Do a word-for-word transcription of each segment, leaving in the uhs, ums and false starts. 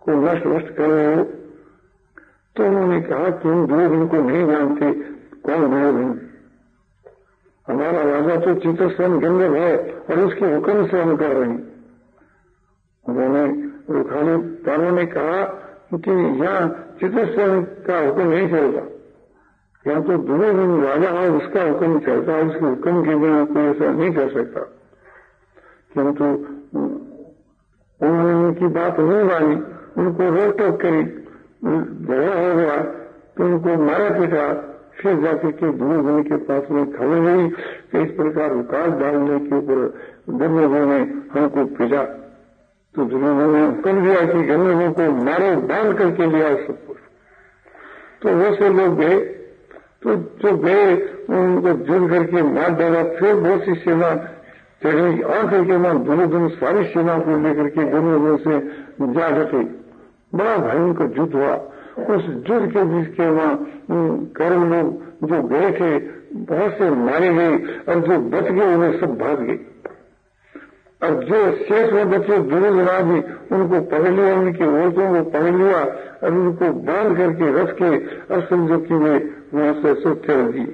को नष्ट वष्ट कर रहे हो। तो उन्होंने कहा कि हम दुर्योधन को नहीं जानते, कौन दुर्योधन? हमारा राजा तो चित्रसेन गंधर्व है और उसके हुक्म से हम कर रहे हैं। उन्होंने रुखाली पारों ने कहा कि यहाँ चित्रसेन का हुक्म नहीं चलता, यहाँ तो दुर्योधन राजा है, उसका हुक्म चलता है, उसके हुक्म के बिना कोई ऐसा नहीं कर सकता। किंतु उन्होंने उनकी बात नहीं मानी, उनको रोक टोक करी, झगड़ा हो गया तो उनको मारा पीटा। फिर जाकर के दुर्योधन के पास में खबर हुई कि इस प्रकार विकास डालने के ऊपर दुर्योधन ने हमको पीटा। तो दुर्योधन ने हुक्म दिया कि गंधर्वों को मारो, बांध करके लिया सब कुछ। तो वो से लोग गए, तो जो गए उनको जुड़ करके मार डाला। फिर बहुत सी सेना चढ़ी और करके वहां दुर्योधन सारी सेना को लेकर के गंधर्वों से जा डटे। बड़ा भयंकर युद्ध हुआ। उस युद्ध के बीच के वहां कौरव लोग जो गए थे बहुत से मारे गए और जो बच गए उन्हें सब भाग गए। और जो शेष में बचे दुर्योधन उनको पकड़ लिया, उनकी औरतों को पकड़ लिया और उनको बांध करके रख के और समझो कि वे वहां से सब चल दिए।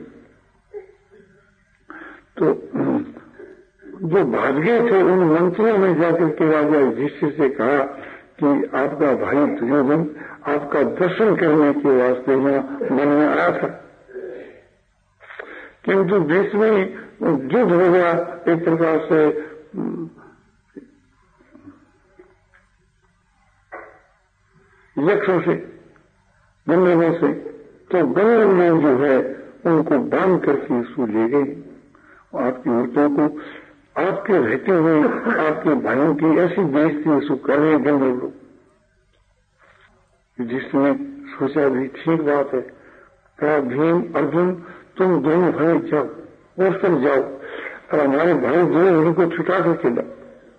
तो जो भाग गए थे उन मंत्रियों में जाकर के राजा युधिष्ठिर से कहा कि आपका भाई दुर्योधन आपका दर्शन करने के वास्ते यहाँ मन में आया था, किंतु बीच में युद्ध हो गया एक प्रकार से यक्षों से, गंधर्वों से। तो गंधर्व लोग जो है उनको बांध करके इसको ले गए। आपकी औरतों को आपके रहते हुए आपके भाइयों की ऐसी बेइज्जती उसको कर रहे गंधर्व लोग। जिसने सोचा भी ठीक बात है, कहा भीम अर्जुन तुम दोनों भाई जाओ, और सब जाओ और हमारे भाई दुर्योधन को छुटा करके लाओ।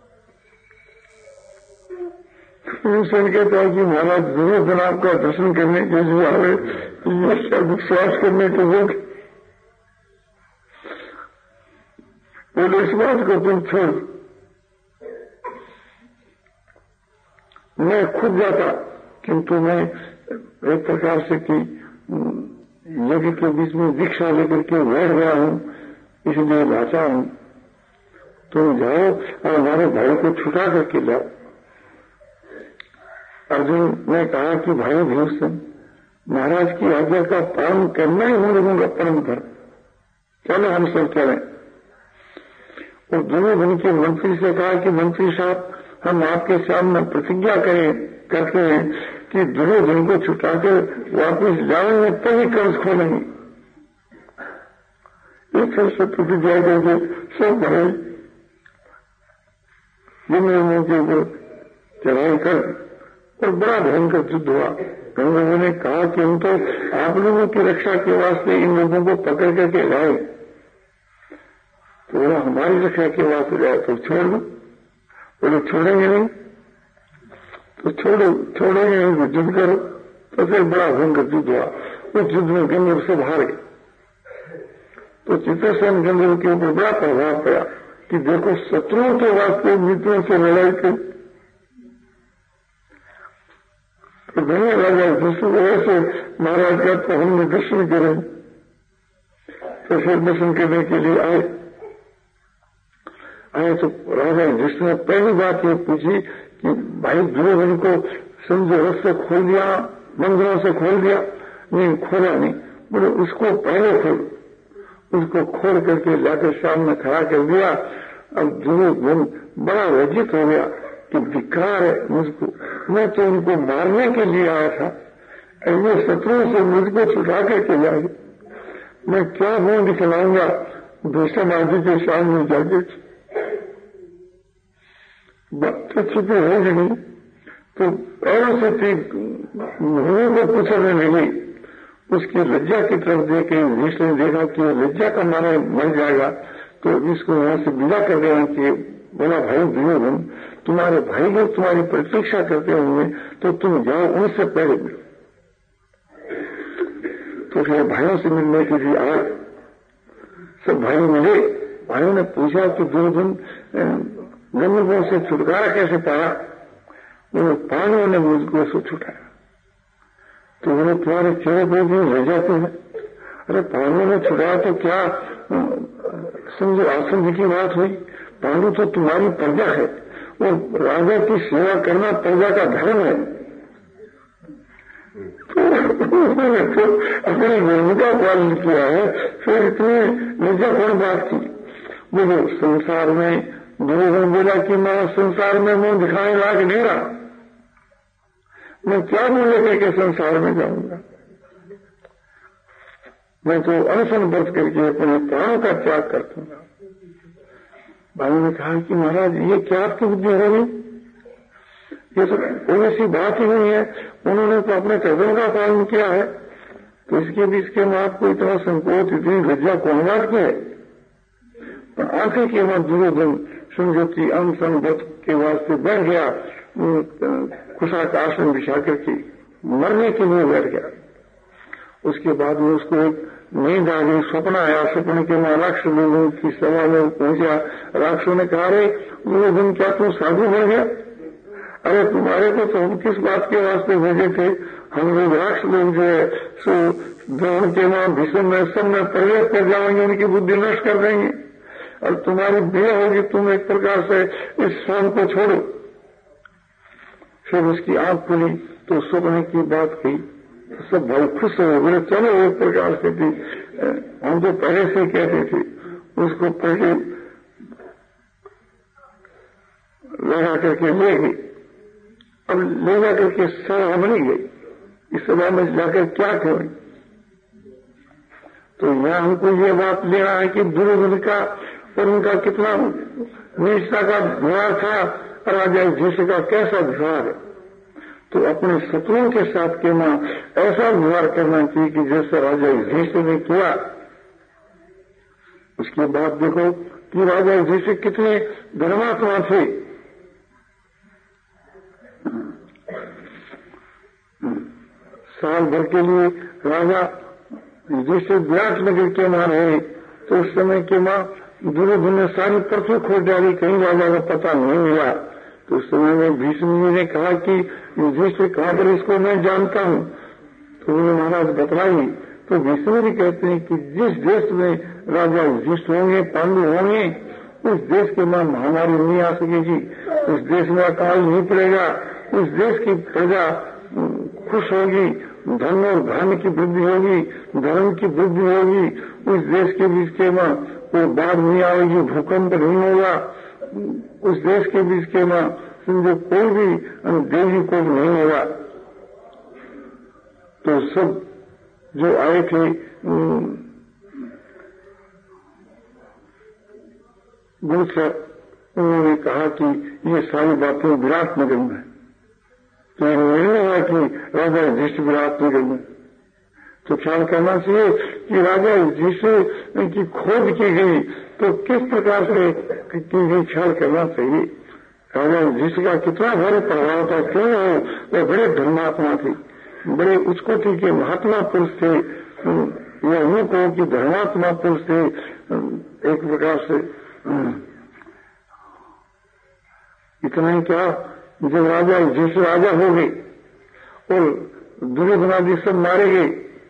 सुन कहता है कि महाराज दुर्योधन आपका दर्शन करने के लिए आवे, ये विश्वास करने के लोग बोले इस बात को तुम छोड़, मैं खुद जाता, किंतु मैं एक प्रकार से कि यज्ञ के बीच में दीक्षा लेकर के बैठ गया हूं, इसलिए लाचा हूं। तुम जाओ और हमारे भाई को छुटा करके लाओ। अर्जुन ने कहा कि भाई भीमसेन, महाराज की आज्ञा का पालन करना ही हम लोगों का परम धर्म, चलो हम सब चलें। और दुर्योधन के मंत्री से कहा कि मंत्री साहब हम आपके सामने प्रतिज्ञा करें करते हैं कि दुर्योधन को छुटाकर वापस जाएंगे तभी कर्ज खोलेंगे। एक तरह से प्रतिज्ञा करके सब भरे गंधर्वों के ऊपर चढ़ाई कर और बड़ा भयंकर युद्ध हुआ। गंधर्वों ने कहा कि हम तो आप लोगों की रक्षा के वास्ते इन लोगों को पकड़ करके लाए, तो बोला हमारी रक्षा के वास्ते लाए तो छोड़ दो। बोले छोड़ेंगे नहीं, तो छोड़ो छोड़ेंगे नहीं तो युद्ध करो। तो फिर बड़ा भयंकर युद्ध हुआ। उस युद्ध में गंधर्व सब हार गए। तो चित्रसेन गंधर्व के ऊपर बड़ा प्रभाव पड़ा कि देखो शत्रुओं के वास्ते मित्रों से लड़ाई कर। तो धन्य राजा दूसरों को ऐसे महाराज का तो हमने दर्शन करे। तो फिर दर्शन करने के लिए आए आए तो राजा जिसने पहली बात ये पूछी कि भाई दुर्योधन को समझो रस से खोल दिया, मंदिरों से खोल दिया? नहीं, खोला नहीं। बोले उसको पहले खोल, उसको खोल करके लाकर सामने खड़ा कर दिया। अब दुर्योधन बड़ा लज्जित हो गया कि धिक्कार है मुझको, मैं तो उनको मारने के लिए आया था, ऐसे शत्रुओं से मुझको छुटा करके जाए, मैं क्या मुंह दिखलाऊंगा भीष्म आदि के सामने जाके। बात तो छुपी हो गई। तो पैरों से ठीक मुंह को पूछने लगी। उसकी लज्जा की तरफ देखे भीष्म ने देखा कि लज्जा का मारा मर जाएगा, तो इसको वहां से विदा कर देना चाहिए। बोला भाई दुर्योधन, तुम्हारे भाई लोग तुम्हारी प्रतीक्षा करते होंगे, तो तुम जाओ उनसे पहले मिलो। तो फिर भाइयों से मिलने के लिए आया। सब भाई मिले। भाइयों ने पूछा कि दुर्योधन गंधर्वों से छुटकारा कैसे पाया? वो पांडवों ने मुझको ऐसे छुटाया। तो बोले तुम्हारे चेहरे पर भी रह जाते हैं। अरे पांडवों ने छुटाया तो क्या समझो आश्चर्य की बात हुई। पांडु तो तुम्हारी प्रजा है और राजा की सेवा करना प्रजा का धर्म है। तो उन्होंने तो अपनी भूमिका पालन किया है, फिर इतनी निजा कौन बात की। बोलो संसार में दुर्योधन बोला कि मैं संसार में मुंह दिखाने लायक नहीं रहा, मैं क्या मुंह लेकर के संसार में जाऊंगा, मैं तो अनशन व्रत करके अपने प्राणों का त्याग कर दूंगा। भाई ने कहा कि महाराज ये क्या आपकी बुद्धि हो गई, ये तो कोई ऐसी बात ही नहीं है, उन्होंने तो अपने कर्तव्य का पालन किया है, तो इसके बीच के में आपको इतना संकोच इतनी लज्जा कौन बात की है। पर आंखें के बाद दुर्योधन समझौती अनशन व्रत के वास्ते बैठ गया, कुशा का आसन बिछा करके मरने के लिए बैठ गया। उसके बाद में उसको एक नींद आ गई, सपना आया, सपने के मां राक्षस लोगों की सभा में पहुंचा। राक्षसों ने कहा रे दुर्योधन क्या तू साधु बन गया, अरे तुम्हारे को तो हम किस बात के वास्ते भेजे थे, हम लोग राक्षस लोग जो है सो द्रोण के मां भीषण में सब में प्रवेश कर जाएंगे, उनकी बुद्धि नष्ट कर देंगे और तुम्हारी देह होगी, तुम एक प्रकार से इस शाम को छोड़ो। फिर उसकी आंख खुली तो सपने की बात कही, सब बहुत खुश हो गए, चलो एक प्रकार से थी, हम तो पहले से कहते थे, उसको पहले लगा करके ले गई। अब ले जाकर के सभा बनी गई, इस सभा में जाकर क्या करें। तो यहाँ हमको ये बात लेना है कि दुर्योधन का और उनका कितना निष्ठा का व्यवहार था, राजा युधिष्ठिर का कैसा व्यवहार है। तो अपने शत्रुओं के साथ के मां ऐसा व्यवहार करना चाहिए कि जैसा राजा युधिष्ठिर ने किया। उसके बाद देखो कि राजा युधिष्ठिर कितने धर्मात्मा थे। साल भर के लिए राजा युधिष्ठिर विराट नगर के मां रहे, तो उस समय के मां दुर्योधन ने सारी पृथ्वी खोज डाली, कहीं राजा का पता नहीं मिला। तो उस समय में भीष्म जी ने कहा कि युधिष्ठिर कहां पर, इसको मैं जानता हूं। तो उन्होंने महाराज बतलाई। तो भीष्म जी कहते हैं कि जिस देश में राजा युधिष्ठिर होंगे, पांडु होंगे, उस देश के मां महामारी नहीं आ सकेगी, उस देश में अकाल नहीं पड़ेगा, उस देश की प्रजा खुश होगी, धन और धान्य की वृद्धि होगी, धर्म की वृद्धि होगी, उस देश के बीच के मां कोई बाढ़ नहीं आएगी, भूकंप नहीं होगा, उस देश के बीच के मां समझो कोई भी देवी को नहीं होगा। तो सब जो आए थे गुरुसर, उन्होंने कहा कि ये सारी बातें विराट नगर में है। तो नहीं हुआ कि राजा युधिष्ठिर विराट नगर में, तो ख्याल करना चाहिए कि राजा युधिष्ठिर की खोज की गई तो किस प्रकार से की गई, ख्याल करना चाहिए। राजा युधिष्ठिर का कितना भारी प्रभाव था, क्यों हो, वे बड़े धर्मात्मा थे, बड़े उच्चकोटि के महात्मा पुरुष थे। ये हमें कहो कि धर्मात्मा पुरुष थे। एक प्रकार से इतना ही क्या, जब राजा युधिष्ठिर राजा हो गए और दुर्योधन आदि सब मारे गए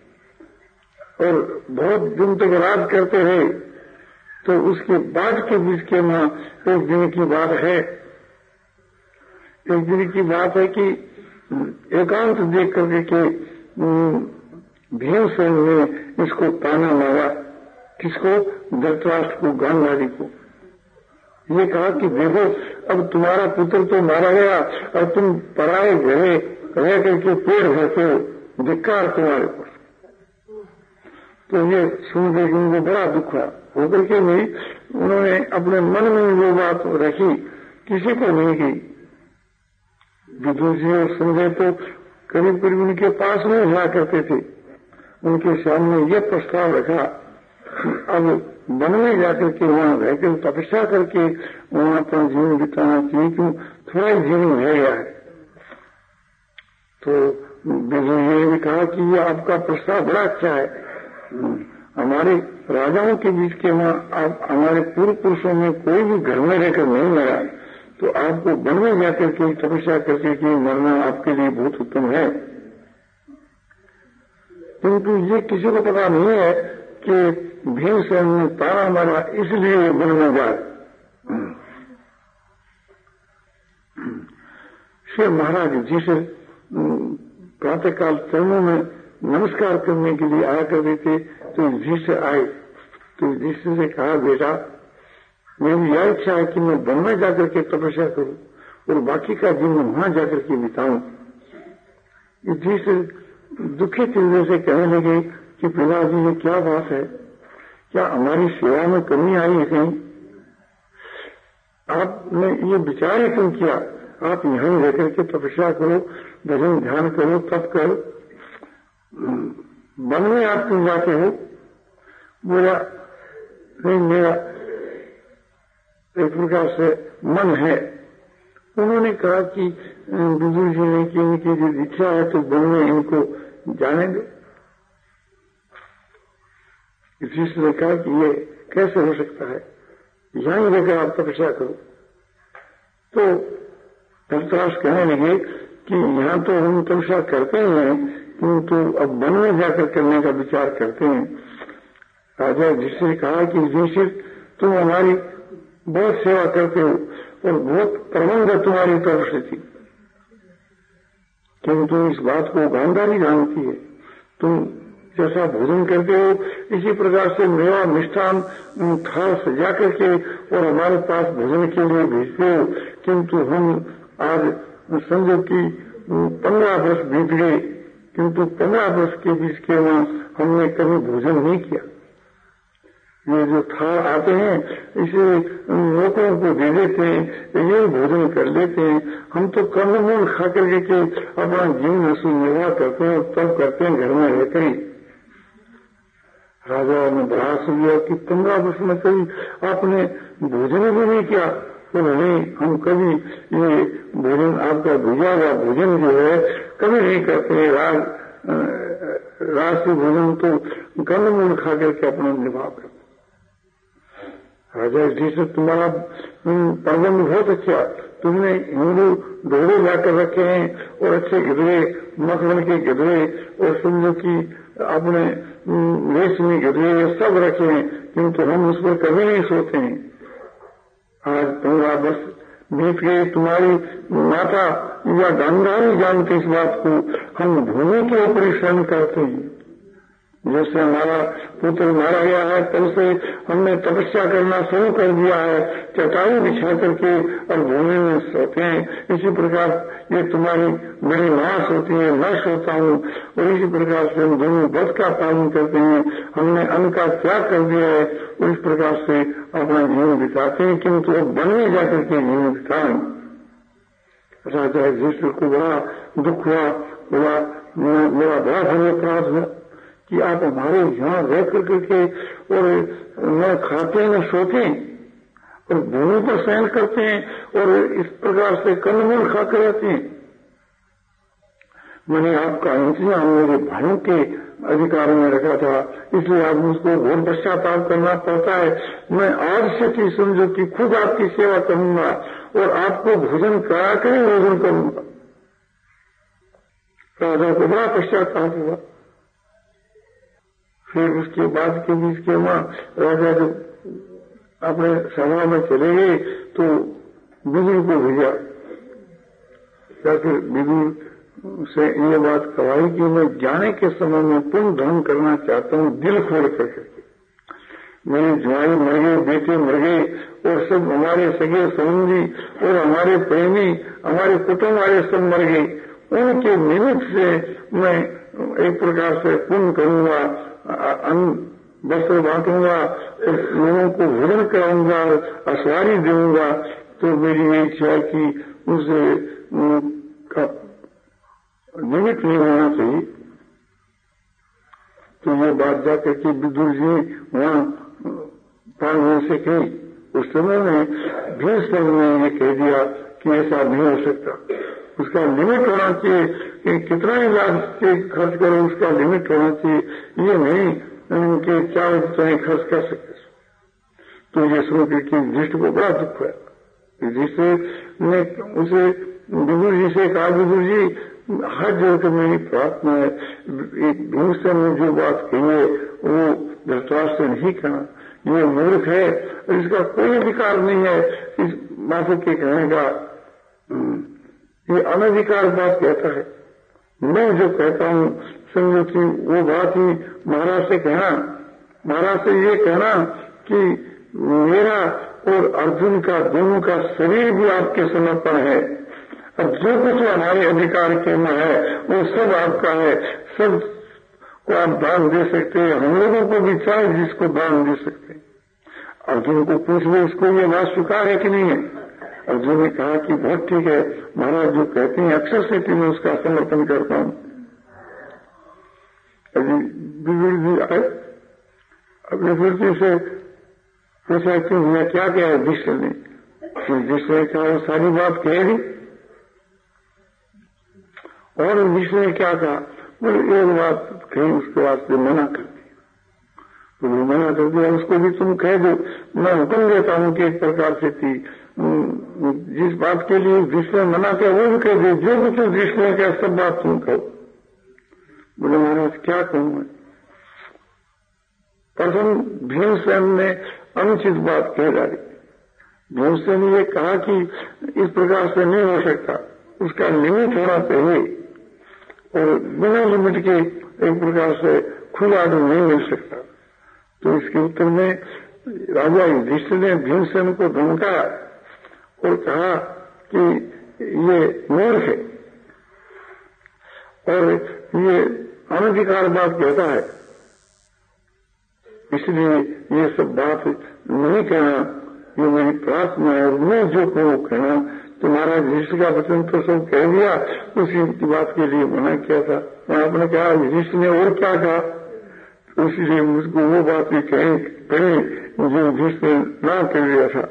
और बहुत दिन तक राज करते रहे, तो उसके बाद के बीच के मां एक दिन की बात है, एक दिन की बात है कि एकांत देख करके के भीमसेन ने इसको ताना मारा, किसको, धृतराष्ट्र को, गांधारी को। ये कहा कि देखो अब तुम्हारा पुत्र तो मारा गया और तुम पराए घरे रह करके पेड़ भरते हो, धिक्कार तुम्हारे पर। तो ये सुन के उनको बड़ा दुख हुआ, होकर के भी उन्होंने अपने मन में वो बात रखी, किसी को नहीं की। विदुर जी और संजय तो करीब करीब उनके पास में हुआ करते थे, उनके सामने ये प्रस्ताव रखा अब वन में जाकर के वहां रहकर तपस्या करके वहां अपना जीवन बिताना चाहिए, क्यों थोड़ा ही जीवन रह गया है। तो विदुर जी ने कहा कि ये आपका प्रस्ताव बड़ा अच्छा है, हमारे राजाओं के बीच के वहां आप हमारे पूर्व पुरुषों में कोई भी घर में रहकर नहीं मरा, तो आपको वन में जाकर के तपस्या करके कि मरना आपके लिए बहुत उत्तम है। किंतु ये किसी को पता नहीं है कि भीमसेन ने तारा मारा इसलिए वन में जाए। श्री महाराज जी से प्रातःकाल चरणों में नमस्कार करने के लिए आया करते थे, तो जी से आए तो जी से कहा, बेटा मेरी यह इच्छा है कि मैं वन में जाकर के तपस्या करूं और बाकी का जीवन वहां जाकर के बिताऊं। जी से दुखित हृदय से कहने लगे कि पिताजी ये क्या बात है, क्या हमारी सेवा में कमी आई है कहीं? आपने ये विचार ही क्यों किया? आप यहां रहकर के तपस्या करो, भजन ध्यान करो, तप करो, वन में आप क्यों जाते हो? बोला नहीं, मेरा एक प्रकार से मन है। उन्होंने कहा कि विदुर जी ने कि इनकी जो इच्छा है तो वन में इनको जाने दो। इसी से कहा कि ये कैसे हो सकता है, यहां रहकर आप तपस्या करो। तो धृतराष्ट्र कहने लगे कि यहां तो हम तपस्या करते हैं, किंतु अब वन में जाकर करने का विचार करते हैं। राजा जिससे कहा कि युधिष्ठिर तुम हमारी बहुत सेवा करते हो और बहुत प्रबंध है तुम्हारी तरफ से थी, किंतु इस बात को गांधारी जानती है। तुम जैसा भोजन करते हो इसी प्रकार से मेवा मिष्ठान थाल सजा करके और हमारे पास भोजन के लिए भेजते हो, किंतु हम आज समझो कि पंद्रह वर्ष बीत गए, किंतु पंद्रह वर्ष के बीच के वहां हमने कभी भोजन नहीं किया। ये जो थाल आते हैं इसे लोगों को दे देते हैं, ये भोजन कर लेते हैं। हम तो कंदमूल खा करके के अपना जीवन निर्वाह करते हैं, तब करते हैं घर में रहकर ही। राजा ने बड़ा सुनिया कि पंद्रह वर्ष में कभी आपने भोजन भी नहीं किया। तो नहीं, हम कभी ये भोजन आपका भेजा हुआ भोजन जो है कभी नहीं करते। राज राष्ट्रीय भोजन तो कंदमूल खा करके अपना निर्वाह करते। राजा जी से तुम्हारा प्रबंध बहुत अच्छा, तुमने हिंदू ढोले लाकर रखे हैं और अच्छे गिदरे, मखमल के गिदरे और समझो की अपने रेशमी गिदरे सब रखे हैं, किंतु हम उस पर कभी नहीं सोते हैं। आज पंद्रह वर्ष बीत गए, तुम्हारी माता या गांधारी जानते इस बात को, हम भूमि के ऊपर ही शरण करते हैं। जैसे हमारा पुत्र मारा गया है तब से हमने तपस्या करना शुरू कर दिया है, चटाई बिछा करके और भूमि में सोते हैं। इसी प्रकार ये तुम्हारी मेरी मां सोती है, मैं सोता हूँ, और इसी प्रकार से हम दोनों व्रत का पालन करते हैं। हमने अन्न का त्याग कर दिया है और इस प्रकार से अपना जीवन बिताते हैं, किंतु अब वन में जाकर के जीवन बिताएं। राजा युधिष्ठिर को बड़ा दुख हुआ, बोला मेरा बड़ा भव्य अपराध है कि आप हमारे यहाँ रह करके के और न खाते न सोते और भूमि पर शयन करते हैं और इस प्रकार से कंदमूल खाकर रहते हैं। मैंने आपका इंतजाम मेरे भाइयों के अधिकार में रखा था, इसलिए आप मुझको घोर पश्चाताप करना पड़ता है। मैं आज से की समझो कि खुद आपकी सेवा करूंगा और आपको भोजन करा कर ही भोजन करूंगा। राजा को बड़ा पश्चाताप हुआ। फिर उसके बाद के बीच के वहां राजा जब अपने सभा में चले गए तो विदुर को भेजा, या फिर विदुर से ये बात कहवाई कि मैं जाने के समय में पुण्य धर्म करना चाहता हूँ, दिल खोल करके। मेरे ज्वाई मर गए, बेटे मर गए और सब हमारे सगे संबंधी और हमारे प्रेमी, हमारे कुटुंब वाले सब मर गए। उनके निमित्त से मैं एक प्रकार से पुण्य करूंगा, अन्न वस्त्र बांटूंगा, लोगों को भोजन कराऊंगा, असवारी दूंगा। तो मेरी ये इच्छा कि उसे निमित्त नहीं होना चाहिए। तो ये बात जाकर के विदुर जी वहां पांडवों से कही। उस समय में भीष्म ने ये कह दिया कि ऐसा नहीं हो सकता, उसका लिमिट होना चाहिए कि कितना ही लाख खर्च करो, उसका लिमिट होना चाहिए। ये नहीं कि चाहे तो नहीं खर्च कर सकते। तो ये सुन करके युधिष्ठिर को बड़ा दुख हुआ। युधिष्ठिर ने उसे विदुर जी से कहा, विदुर जी हाथ जोड़कर मेरी प्रार्थना है, भीमसेन ने जो बात कही है वो धृतराष्ट्र से नहीं कहना, ये मूर्ख है और इसका कोई अधिकार नहीं है इस माफी के कहने का, ये अनधिकार बात कहता है। मैं जो कहता हूँ समझो कि वो बात ही महाराज से कहना, महाराज से ये कहना कि मेरा और अर्जुन का दोनों का शरीर भी आपके समर्पण है, और जो कुछ हमारे अधिकार के में है वो सब आपका है, सब को आप दान दे सकते हैं, हम लोगों को भी चाहे जिसको दान दे सकते हैं। अर्जुन को पूछ लो इसको ये बात स्वीकार है कि नहीं है। अर्जुन ने कहा कि बहुत ठीक है महाराज, जो कहते हैं अक्षर से मैं उसका समर्थन करता हूँ। विदुर जी आए, अपने वृत्ति से पूछा कि मैं क्या क्या है युधिष्ठिर ने, युधिष्ठिर ने कहा सारी बात कह दी। और युधिष्ठिर ने क्या कहा, बोले एक बात कही उसके वास्ते मना कर दिया, तो मना कर दिया उसको भी तुम कह दो, मैं हुक्म देता हूँ कि एक प्रकार से थी जिस बात के लिए युधिष्ठिर मना किया वो भी कह दो, जो कुछ युधिष्ठिर ने कहा सब बात तुम कहो। बोले महाराज क्या कहूँ मैं। प्रथम भीमसेन ने अनुचित बात कह डाली। भीमसेन ने ये कहा कि इस प्रकार से नहीं हो सकता, उसका लिमिट होना चाहिए और बिना लिमिट के एक प्रकार से खुला तो नहीं मिल सकता। तो इसके उत्तर में राजा युधिष्ठिर ने भीमसेन को धमकाया और कहा कि ये मूर्ख है और ये अनधिकार बात कहता है, इसलिए ये सब बात नहीं कहना, ये मेरी प्रार्थना है और मैं जो कहूँ कहना। तो महाराज युधिष्ठिर का वचन तो सब कह दिया, उसी बात के लिए मना किया था। आपने कहा युधिष्ठिर ने और क्या कहा, तो इसलिए मुझको वो बात भी कही कही जो युधिष्ठिर ना कर दिया था।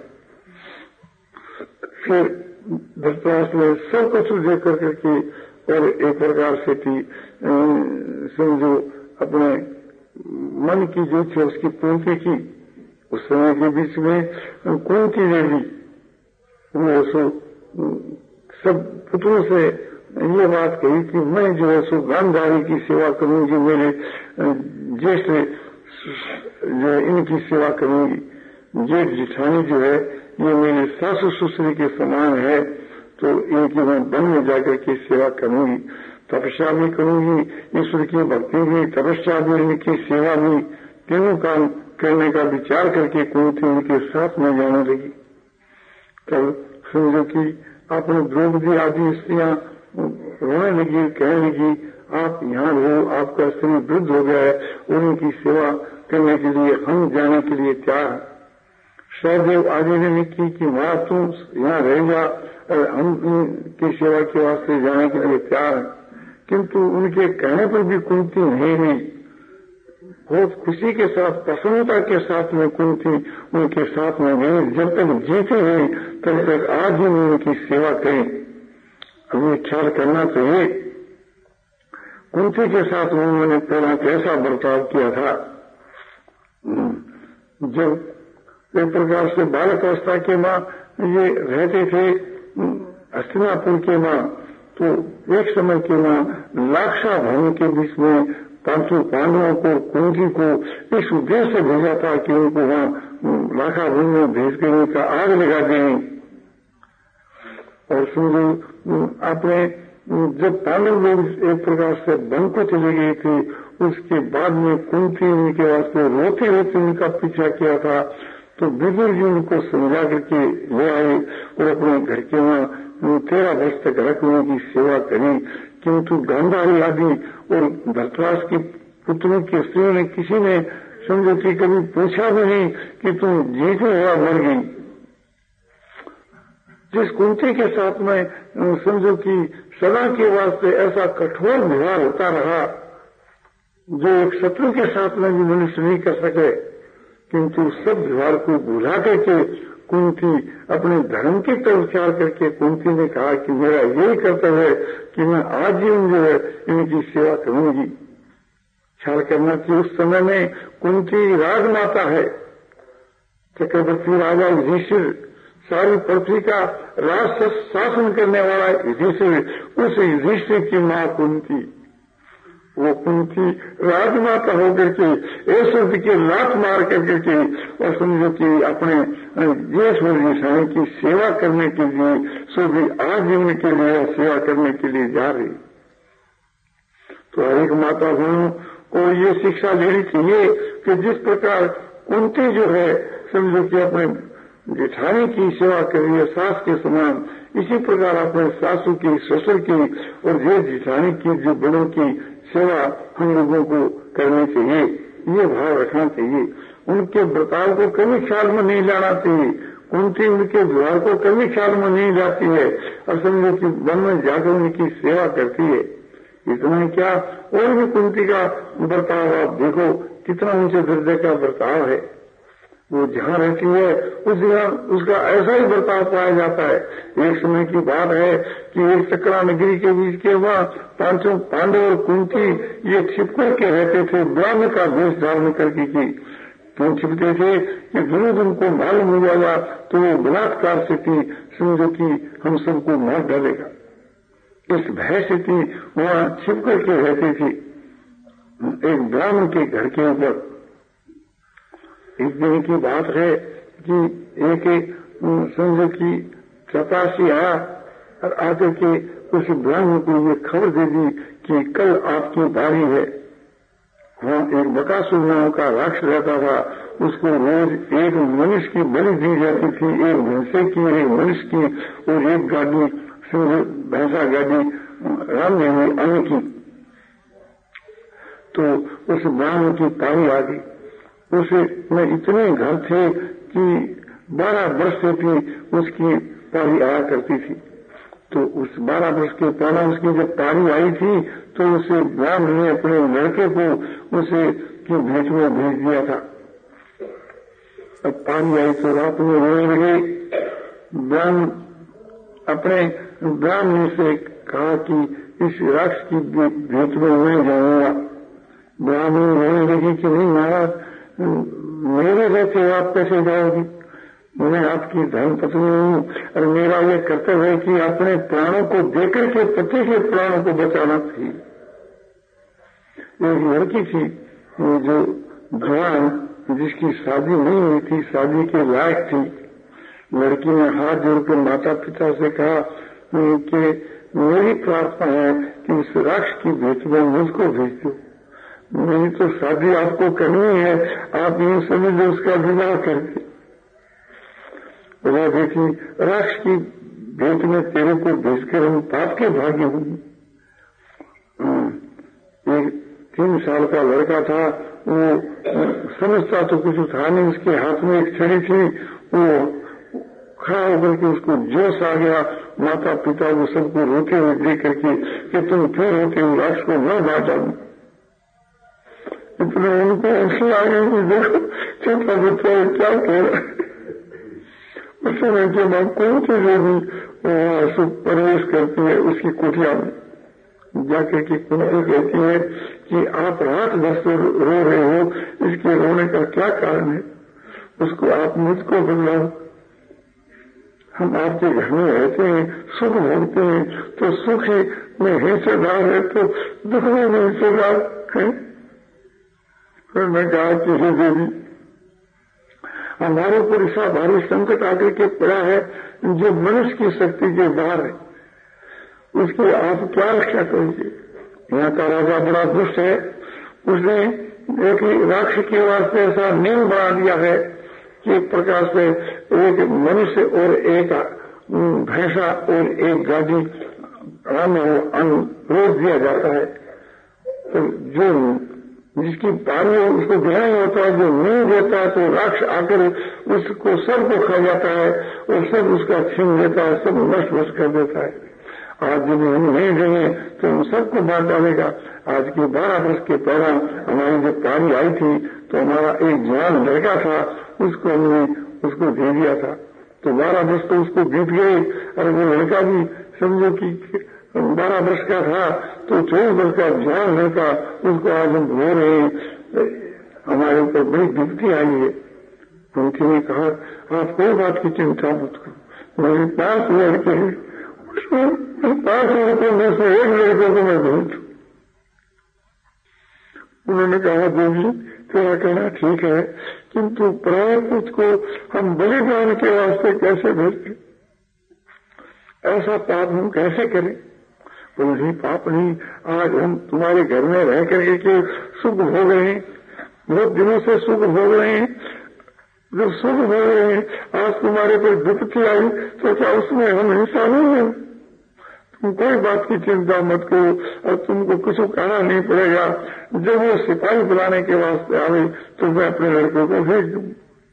फिर धृतराष्ट्र ने सब कुछ देख कर करके और एक प्रकार से थी समझो अपने मन की जो थी उसकी पूर्ति की। उस समय के बीच में कुंती देवी वो सो सब पुत्रों से ये बात कही कि मैं जो है सो गांधारी की सेवा करूंगी, मेरे ज्येष्ठ जो इनकी सेवा करूंगी, जेठ जिठानी जो है ये मेरे सासु ससुर के समान है, तो इनकी मैं वन में जाकर के सेवा करूंगी, तपस्या भी करूंगी, ईश्वर की भक्ति भी, तपस्या भी, इनकी सेवा भी, तीनों काम करने का विचार करके कुंती उनके साथ में जाने लगी। तब समझो कि आपने द्रौपदी आदि स्त्रियां रोने लगी, कहने लगी आप यहाँ रहो, आपका शरीर वृद्ध हो गया है, उनकी सेवा करने के लिए हम जाने के लिए तैयार। सहदेव आदि ने की कि वहां तुम यहाँ रहेगा और हम उनकी सेवा के वास्ते जाने के लिए तैयार है, किंतु उनके कहने पर भी कुंती नहीं हुई। बहुत खुशी के साथ, प्रसन्नता के साथ में कुंती उनके साथ में गई। जब तक जीती हुई तब तक आज ही उनकी सेवा करें। अब ये ख्याल करना चाहिए कुंती के साथ उन्होंने पहला कैसा बर्ताव किया था। जब एक प्रकार से बालक अवस्था के माँ ये रहते थे हस्तिनापुर के माँ, तो एक समय के माँ लाक्षा भवन के बीच में पांचों पांडवों को कुंती को इस उद्देश्य से भेजा था कि उनको वहां लाखा भवन में भेज कर उनका आग लगा दें। और समझो आपने जब पांडव लोग एक प्रकार से वन को चले गए थे, उसके बाद में कुंती उनके वास्ते रोते रोते उनका पीछा किया था, तो विदुर जी उनको समझा करके ले आए और अपने घर के वहां तेरह वर्ष तक रखने की सेवा करी। किंतु गांधारी आदि और धृतराष्ट्र के पुत्रों की स्त्रियों ने किसी ने समझो कि कभी पूछा भी नहीं कि तुम जीते हुआ मर गई। जिस कुंती के साथ में समझो कि सदा के वास्ते ऐसा कठोर व्यवहार होता रहा जो एक शत्रु के साथ में भी मनुष्य नहीं कर सके, किंतु सब व्यवहार को भुला करके कुंती अपने धर्म की तरफ ख्याल करके कुंती ने कहा कि मेरा यही कर्तव्य है कि मैं आजीवन जो है इनकी सेवा करूंगी। ख्याल करना कि उस समय में कुंती राजमाता है, चक्रवर्ती राजा युधिष्ठिर सारी पृथ्वी का राज शासन करने वाला युधिष्ठिर, उस युधिष्ठिर की मां कुंती, वो कुंती राजमाता होकर के ऐश्वर्य की लात मार करके के और समझो कि अपने देश और निशानी की सेवा करने के लिए, सो भी आजीवन के लिए सेवा करने के लिए जा रही। तो हर एक माता बहनों को ये शिक्षा लेनी चाहिए कि जिस प्रकार कुंती जो है समझो कि अपने जेठानी की सेवा कर रही है सास के समान, इसी प्रकार अपने सासू की, ससुर की और जेठ जेठानी की, जो बड़ों की सेवा हम लोगों को करनी चाहिए। ये भाव रखना चाहिए। उनके बर्ताव को कभी ख्याल में नहीं लाना चाहिए। कुंती उनके व्यवहार को कभी ख्याल में नहीं लाती है और समझो कि वन में जाकर उनकी सेवा करती है। इतना ही क्या, और भी कुंती का बर्ताव आप देखो, कितना ऊंचे दर्जे का बर्ताव है। वो जहां रहती है उस जगह उसका ऐसा ही बर्ताव पाया जाता है। एक समय की बात है कि एक चक्रा नगरी के बीच के वहां पांचों पांडव और कुंती ये छिपकर के रहते थे, ब्राह्मण का वेश धारण करके की। क्यों छिपते थे कि जरूर उनको मालूम हो जाएगा तो वो बलात्कार से थी, समझो कि हम सबको मार डालेगा, इस भय से थी वहां छिप करके रहती थी एक ब्राह्मण के घर के ऊपर। एक दिन की बात है कि एक समझो कि चपरासी आया और आकर के उस ब्राह्मण को ये खबर दे दी कि कल आपकी बारी है। वहां एक बकासुर नाम का राक्षस रहता था, उसको रोज एक मनुष्य की बलि दी जाती थी, एक भैंसे की, एक मनुष्य की और एक गाड़ी भैंसा गाड़ी राम ने हुई अन्न की। तो उस ब्राह्मण की पारी आ गई। उसे में इतने घर थे कि बारह वर्ष से भी उसकी पारी आया करती थी। तो उस बारह वर्ष के पहला उसकी जब पारी आई थी तो उसे ब्राह्मण ने अपने लड़के को उसे की भेंट में भेज दिया था। अब पारी आई तो रात में रोने लगे। ब्राह्मण अपने ब्राह्मण से कहा कि इस राक्षस की भेंट में मैं जाऊंगा। ब्राह्मण रोने लगी कि नहीं महाराज, मेरे रहते आप कैसे जाओगी, मैं आपकी धर्म पत्नी हूँ और मेरा ये कर्तव्य है कि अपने प्राणों को देकर के पति के प्राणों को बचाना चाहिए। एक लड़की थी जो जवान, जिसकी शादी नहीं हुई थी, शादी के लायक थी। लड़की ने हाथ जोड़कर माता पिता से कहा कि मेरी प्रार्थना है कि उस राक्षस की भेंट में मुझको भेज दो। नहीं तो शादी आपको करनी है, आप यूं समझ लो उसका विवाह करके। बोला बेटी, राक्षस की भेंट में तेरे को भेजकर हम पाप के भागी होंगे। एक तीन साल का लड़का था, वो समझता तो कुछ था नहीं, उसके हाथ में एक छड़ी थी, वो खड़ा होकर के उसको जोश आ गया। माता पिता वो सबको रोते हुए देख करके कि तुम क्यों रोते हो, राक्षस को न मार डालो। इतने उनको ऐसे आ गए कि देखो छोटा बच्चा क्या कह रहा है। उस समय जब आप कौन सी जो भी प्रवेश करती है उसकी कुटिया में जाकर के कुंती कहती है कि आप रात भर से रो रहे हो, इसके रोने का क्या कारण है, उसको आप मुझको बदलाओ। हम आपके घर में रहते हैं, सुख भोगते हैं, तो सुख में हिस्सेदार है तो दुख में हिस्सेदार है। फिर मैं कहा कि हे देवी, हमारे ऊपर ऐसा भारी संकट आकर के पड़ा है जो मनुष्य की शक्ति के बाहर है, उसकी आप क्या रक्षा करेंगे। यहाँ का राजा बड़ा दुष्ट है, उसने एक राक्षस के वास्ते ऐसा नियम बना दिया है कि एक प्रकार से एक मनुष्य और एक भैंसा और एक गाड़ी में अन्न रोज दिया जाता है। तो जो जिसकी पानी है उसको देना ही होता है, जो नहीं देता है तो राक्षस आकर उसको सबको खा जाता है और सब उसका छीन लेता है, सब नष्ट भ्रष्ट कर देता है। आज जब हम नहीं देंगे तो हम सबको मार डालेगा। आज के बारह वर्ष के पहला हमारी जब पानी आई थी तो हमारा एक जवान लड़का था, उसको हमने उसको दे दिया था। तो बारह वर्ष तो उसको बीत गए और वो लड़का भी समझो कि बारह वर्ष का था तो चौबीस वर्ष का जवान लड़का, उसको आज हम रो रहे हैं। हमारे ऊपर बड़ी विपत्ति आई है। कुंती ने कहा आप कोई बात की चिंता मत करो, मेरे पांच लड़के हैं, उसमें पांच लड़कों में से एक लड़के को मैं भेज दूं। उन्होंने कहा देवी तेरा कहना ठीक है, किंतु प्रायपुत्र को हम बलिदान के वास्ते कैसे भेजें? ऐसा पाप हम कैसे करें? बोले नहीं, पाप नहीं, आज हम तुम्हारे घर में रह करके के सुख भोग रहे हैं, बहुत दिनों से सुख भोग रहे हैं। जब सुख भोग रहे हैं, आज तुम्हारे पर विपत्ति आई तो क्या उसमें हम हिस्सा नहीं है? तुम कोई बात की चिंता मत करो और तुमको कुछ कहना नहीं पड़ेगा। जब वो सिपाही बुलाने के वास्ते आवे तो मैं अपने लड़कों को भेज दूँ।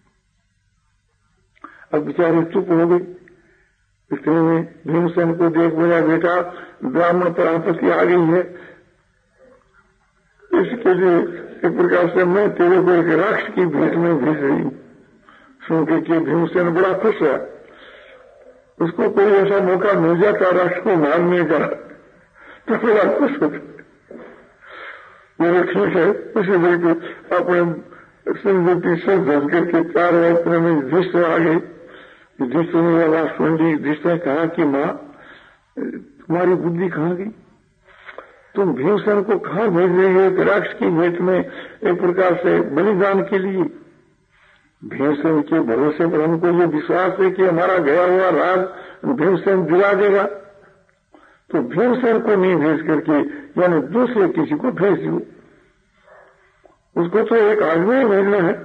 अब बेचारे चुप हो गई। इतने में भीमसेन को देख बोला, बेटा ब्राह्मण पर आपत्ति आ गई है, इसके लिए एक प्रकार से मैं तेरे को एक राक्षस की भेंट में भेज रही हूँ। सुनकर कि भीमसेन बड़ा खुश है, उसको कोई ऐसा मौका मिल जाता राष्ट्र को मारने का तो बड़ा खुश होता। मेरे ठीक है, उसी बिल्कुल अपने सिंधु से धस करके चार वर्ष में युधिष्ठिर आ गई। युधिष्ठिर ने आवाज सुन ली। युधिष्ठिर ने कहा कि माँ तुम्हारी बुद्धि कहाँ गई? तुम भीमसेन को कहाँ भेज रही हो? राक्षस की भेंट में एक प्रकार से बलिदान के लिए। भीमसेन के भरोसे पर हमको ये विश्वास है कि हमारा गया हुआ राज भीमसेन दिला देगा, तो भीमसेन को नहीं भेज करके यानी दूसरे किसी को भेज दो। उसको तो एक आदमी भेजना है।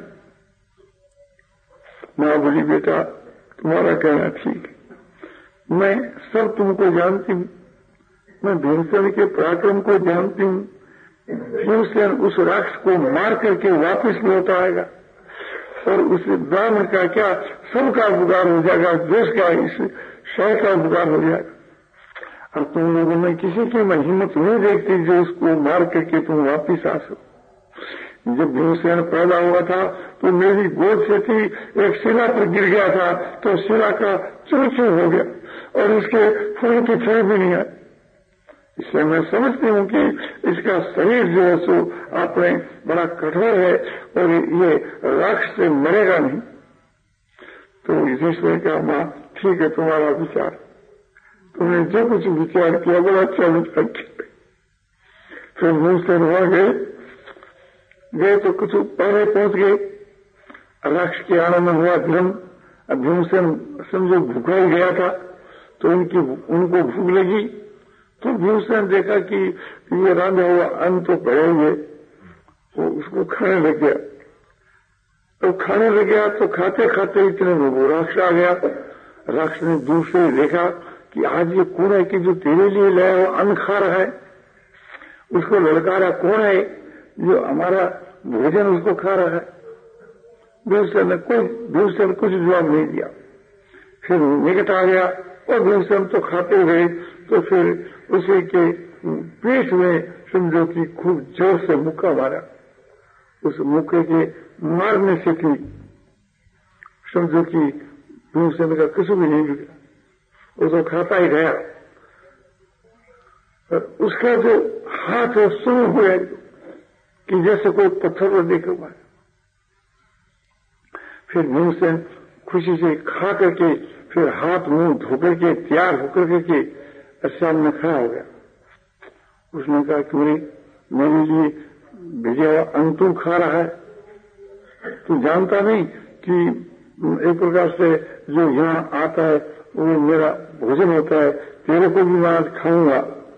माँ बोली, बेटा तुम्हारा कहना ठीक है, मैं सब तुमको जानती हूँ, मैं भीमसेन के पराक्रम को जानती हूँ। भीमसेन उस राक्षस को मार करके वापस लौट आएगा और उस ब्राह्मण का क्या सबका उपकार हो जाएगा, देश का इस शहर का उपकार हो जाएगा। अब तुम लोगों में किसी की मैं हिम्मत नहीं देखती जो उसको मार करके तुम वापिस आ सको। जब भीमसेन पैदा हुआ था तो मेरी गोद से थी, एक शिला पर गिर गया था तो शिला का चूर-चूर हो गया और उसके फूल की फिर भी नहीं आई। इसलिए मैं समझती हूँ कि इसका शरीर जो है सो अपने बड़ा कठोर है और ये राक्षस से मरेगा नहीं। तो युधिष्ठिर का माँ ठीक है, तुम्हारा विचार, तुमने जो कुछ विचार किया बड़ा अच्छा विचार किया। फिर भीमसेन वहां गए गए तो कुछ पहले पहुंच गए। राक्षस के आनंद में हुआ धर्म। भीमसेन समझो भूखा ही गया था तो उनकी उनको भूख लगी तो भीमसेन देखा कि ये रांधा हुआ अन्न तो पड़े हुए, वो उसको खाने लग गया। तो खाने लग गया तो खाते खाते इतने में वो राक्षस आ गया। राक्षस ने दूर से देखा कि आज ये कौन है कि जो तेरे लिए लाया हुआ अन्न खा रहा है। उसको ललकारा, कौन है जो हमारा भोजन उसको खा रहा है? भीमसेन ने कोई भीमसेन कुछ जवाब नहीं दिया। फिर निकट आ गया और भीमसेन तो खाते गए तो फिर उसी के पेट में समझो कि खूब जोर से मुक्का मारा। उस मुक्के के मारने से भी समझो कि भीमसेन का कुछ भी नहीं बिगड़ा, वो तो खाता ही गया। उसका जो हाथ है सुन हो गया कि जैसे कोई पत्थर पर देखा हुआ है। फिर भीमसेन खुशी से खा करके फिर हाथ मुंह धो करके तैयार होकर के सामने खड़ा हो गया। उसने कहा कि मेरे लिए भेजा हुआ अन्न तू खा रहा है, तू जानता नहीं कि एक प्रकार से जो यहाँ आता है वो मेरा भोजन होता है, तेरे को भी मैं आज खाऊंगा।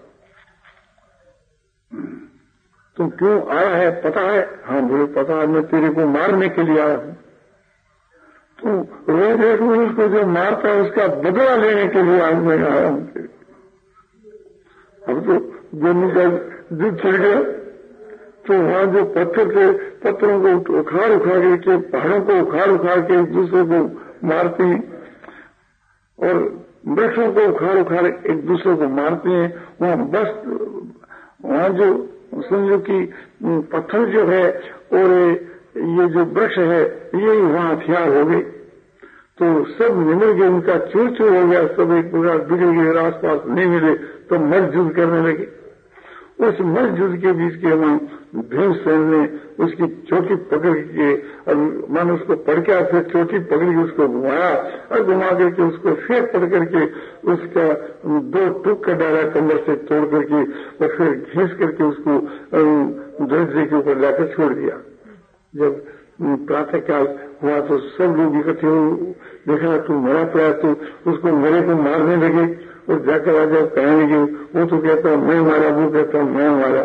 तुम क्यों आया है पता है? हाँ बोले पता है, मैं तेरे को मारने के लिए आया हूँ। तो रोज एक रोज को जो मारता है उसका बदला लेने के लिए आज मैं आया हूँ। अब तो दोनों का दूध चढ़ गया तो वहां जो पत्थर थे पत्थरों को उखाड़ उखाड़ के पहाड़ों को उखाड़ उखाड़ के एक दूसरे को मारते हैं और वृक्षों को उखाड़ उखाड़ एक दूसरे को मारते हैं। वहां बस वहां जो समझो कि पत्थर जो है और ये जो वृक्ष है ये वहां हथियार हो गए तो सब निमर गए, उनका चूर चूर हो गया, सब एक प्रकार बिगड़ गए, आस पास नहीं मिले तो मर जुद करने लगे। उस मस्त युद्ध के बीच के वहां भीमसेन ने उसकी चोटी पकड़ के और मान उसको पड़ के फिर चोटी पकड़ के उसको घुमाया और घुमा करके उसको फिर पड़ करके उसका दो टुक का डाला कमर से तोड़ करके और फिर घींच करके उसको दरिद्र के ऊपर लाकर छोड़ दिया। जब प्रातः काल हुआ तो सब लोग इकट्ठे देखा तो मरा पड़ा, तो उसको मेरे को मारने लगे और जाकर राजा कहने लगे, वो तो कहता मैं मारा, वो कहता मैं मारा।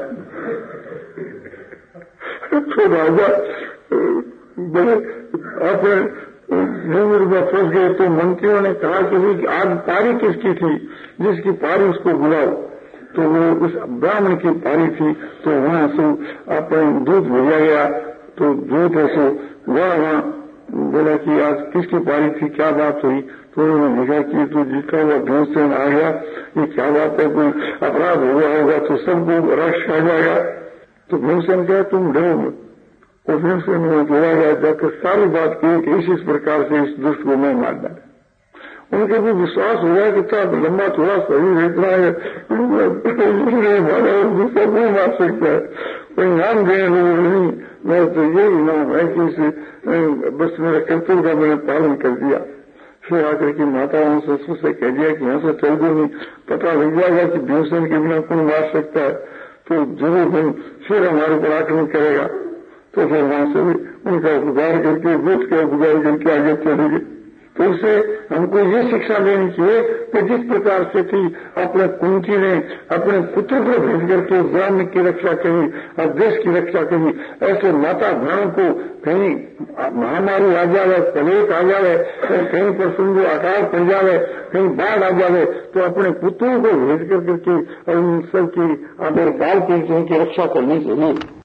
तो राजा बड़े अपने में फंस गए। तो मंत्रियों ने कहा कि आज पारी किसकी थी, जिसकी पारी उसको बुलाओ। तो वो उस ब्राह्मण की पारी थी, तो वहां से अपने दूध भेजा गया। तो दूध ऐसे वह वहां बोला कि आज किसकी पारी थी, क्या बात हुई। तो उन्होंने देखा कि तो जीता हुआ भीमसेन आ गया, ये क्या बात है, कोई अपराध हुआ होगा तो सबको रश आ जाएगा। तो भीमसेन कहा तुम डरो मत। और भीमसेन ने बोला गया जाकर सारी बात की कि इस इस प्रकार से इस दुष्ट को मैं मार डाला। उनके भी विश्वास हुआ कि था लंबा थोड़ा शरीर इतना है, नहीं मारा और दूसरा नहीं मार सकता है, कोई नाम देने लोग नहीं। मैं तो यही नाम है कि इस बस मेरे कर्तव्य का मैंने पालन कर दिया। फिर आकर की माताओं से ससुर से कह दिया कि यहाँ से चल दो, नहीं पता लग जाएगा कि भीमसेन के बिना कौन मार सकता है, तो जरूर हम फिर हमारे ऊपर आक्रमण करेगा। तो फिर वहां से भी उनका गुजार करके बूझ कर गुजार करके आगे चलेंगे। तो उससे हमको ये शिक्षा देनी चाहिए कि जिस प्रकार से थी अपने कुंती ने अपने पुत्र को भेज करके ब्राह्मण की रक्षा करी और देश की रक्षा करी, ऐसे माता बहनों को कहीं महामारी आ जाए, कलेश आ जाए, कहीं पर सुंदर आकार पड़ जाए, कहीं बाढ़ आ जाए, तो अपने पुत्रों को भेज कर करके और उन सबकी आदर पाल की रक्षा करनी चाहिए।